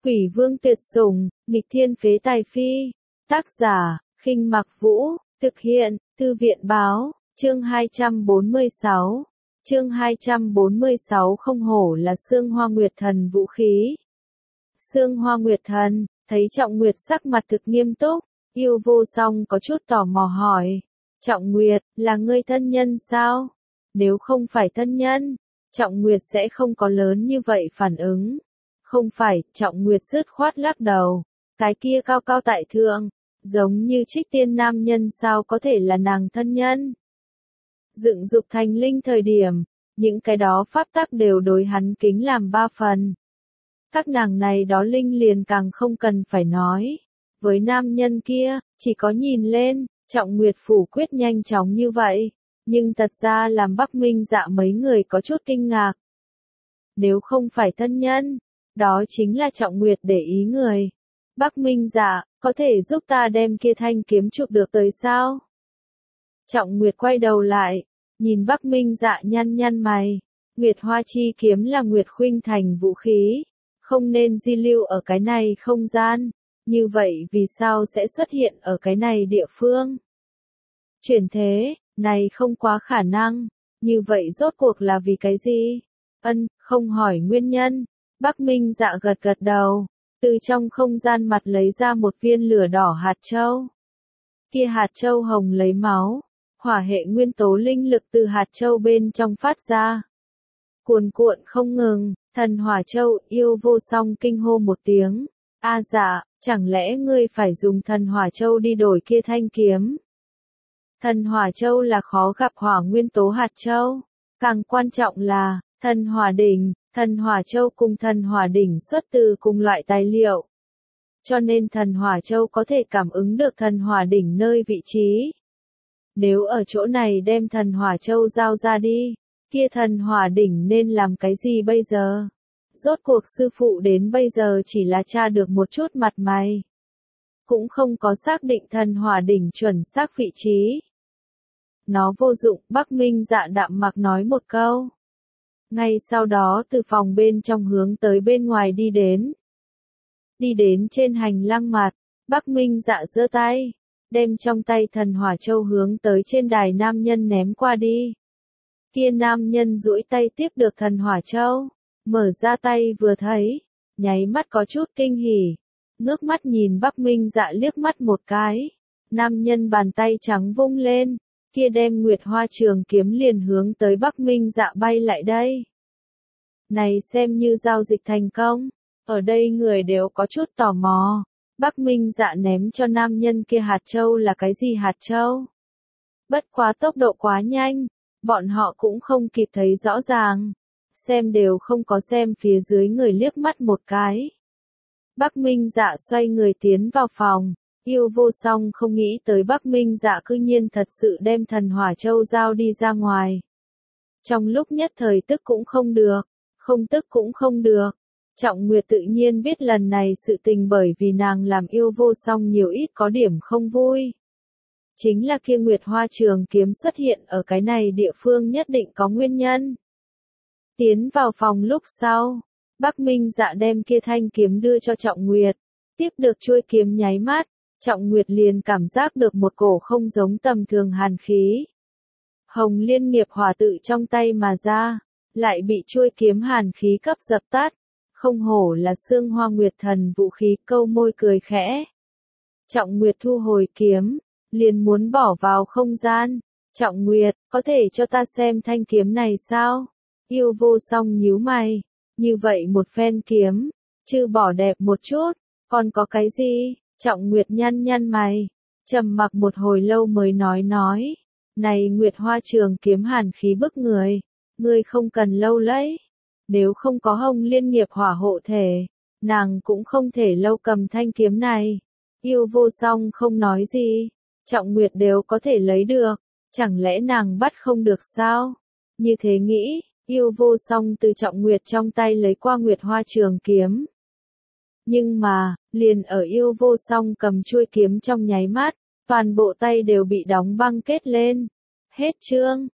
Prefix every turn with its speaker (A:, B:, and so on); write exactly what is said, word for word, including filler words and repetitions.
A: Quỷ vương tuyệt sủng, nghịch thiên phế tài phi. Tác giả, Khinh Mặc Vũ, thực hiện, Thư viện báo, chương hai trăm bốn mươi sáu. Chương hai trăm bốn mươi sáu không hổ là Xương Hoa Nguyệt Thần vũ khí. Xương Hoa Nguyệt Thần, thấy Trọng Nguyệt sắc mặt thực nghiêm túc, Yêu Vô Song có chút tò mò hỏi. Trọng Nguyệt, là ngươi thân nhân sao? Nếu không phải thân nhân, Trọng Nguyệt sẽ không có lớn như vậy phản ứng. Không phải, Trọng Nguyệt dứt khoát lắc đầu. Cái kia cao cao tại thượng, giống như Trích Tiên nam nhân sao có thể là nàng thân nhân? Dựng dục thành linh thời điểm, những cái đó pháp tắc đều đối hắn kính làm ba phần. Các nàng này đó linh liền càng không cần phải nói. Với nam nhân kia, chỉ có nhìn lên, Trọng Nguyệt phủ quyết nhanh chóng như vậy, nhưng thật ra làm Bắc Minh Dạ mấy người có chút kinh ngạc. Nếu không phải thân nhân, đó chính là Trọng Nguyệt để ý người. Bắc Minh Dạ, có thể giúp ta đem kia thanh kiếm chụp được tới sao? Trọng Nguyệt quay đầu lại, nhìn Bắc Minh Dạ nhăn nhăn mày. Nguyệt Hoa Chi kiếm là Nguyệt Khuynh Thành vũ khí, không nên di lưu ở cái này không gian, như vậy vì sao sẽ xuất hiện ở cái này địa phương? Chuyển thế, này không quá khả năng, như vậy rốt cuộc là vì cái gì? Ân, không hỏi nguyên nhân, Bắc Minh Dạ gật gật đầu, từ trong không gian mặt lấy ra một viên lửa đỏ hạt châu. Kia hạt châu hồng lấy máu, hỏa hệ nguyên tố linh lực từ hạt châu bên trong phát ra. Cuồn cuộn không ngừng, thần hỏa châu. Yêu Vô Song kinh hô một tiếng. A dạ, chẳng lẽ ngươi phải dùng thần hỏa châu đi đổi kia thanh kiếm? Thần hỏa châu là khó gặp hỏa nguyên tố hạt châu. Càng quan trọng là, thần hỏa đỉnh, thần hỏa châu cùng thần hỏa đỉnh xuất từ cùng loại tài liệu. Cho nên thần hỏa châu có thể cảm ứng được thần hỏa đỉnh nơi vị trí. Nếu ở chỗ này đem thần hỏa châu giao ra đi, kia thần hỏa đỉnh nên làm cái gì bây giờ? Rốt cuộc sư phụ đến bây giờ chỉ là tra được một chút mặt mày. Cũng không có xác định thần hỏa đỉnh chuẩn xác vị trí. Nó vô dụng, Bắc Minh Dạ đạm mặc nói một câu. Ngay sau đó từ phòng bên trong hướng tới bên ngoài đi đến. Đi đến trên hành lang mặt, Bắc Minh Dạ giơ tay, đem trong tay thần hỏa châu hướng tới trên đài nam nhân ném qua đi. Kia nam nhân duỗi tay tiếp được thần hỏa châu, mở ra tay vừa thấy, nháy mắt có chút kinh hỉ, ngước mắt nhìn Bắc Minh Dạ liếc mắt một cái. Nam nhân bàn tay trắng vung lên, kia đem Nguyệt Hoa trường kiếm liền hướng tới Bắc Minh Dạ bay lại đây. Này xem như giao dịch thành công, ở đây người đều có chút tò mò. Bắc Minh Dạ ném cho nam nhân kia hạt châu là cái gì hạt châu? Bất quá tốc độ quá nhanh, bọn họ cũng không kịp thấy rõ ràng, xem đều không có xem phía dưới người liếc mắt một cái. Bắc Minh Dạ xoay người tiến vào phòng, Yêu Vô Song không nghĩ tới Bắc Minh Dạ cư nhiên thật sự đem thần hỏa châu giao đi ra ngoài. Trong lúc nhất thời tức cũng không được, không tức cũng không được. Trọng Nguyệt tự nhiên biết lần này sự tình bởi vì nàng làm Yêu Vô Song nhiều ít có điểm không vui. Chính là kia Nguyệt Hoa trường kiếm xuất hiện ở cái này địa phương nhất định có nguyên nhân. Tiến vào phòng lúc sau, Bắc Minh Dạ đem kia thanh kiếm đưa cho Trọng Nguyệt, tiếp được chuôi kiếm nháy mắt, Trọng Nguyệt liền cảm giác được một cổ không giống tầm thường hàn khí. Hồng Liên nghiệp hỏa tự trong tay mà ra, lại bị chuôi kiếm hàn khí cấp dập tắt. Không hổ là Xương Hoa Nguyệt Thần vũ khí, câu môi cười khẽ. Trọng Nguyệt thu hồi kiếm, liền muốn bỏ vào không gian. Trọng Nguyệt, có thể cho ta xem thanh kiếm này sao? Yêu Vô Song nhíu mày, như vậy một phen kiếm, chứ bỏ đẹp một chút, còn có cái gì? Trọng Nguyệt nhăn nhăn mày, trầm mặc một hồi lâu mới nói nói. Này Nguyệt Hoa trường kiếm hàn khí bức người, ngươi không cần lâu lấy. Nếu không có Hồng Liên nghiệp hỏa hộ thể, nàng cũng không thể lâu cầm thanh kiếm này. Yêu Vô Song không nói gì, Trọng Nguyệt đều có thể lấy được, chẳng lẽ nàng bắt không được sao? Như thế nghĩ, Yêu Vô Song từ Trọng Nguyệt trong tay lấy qua Nguyệt Hoa trường kiếm. Nhưng mà, liền ở Yêu Vô Song cầm chuôi kiếm trong nháy mắt, toàn bộ tay đều bị đóng băng kết lên. Hết chương.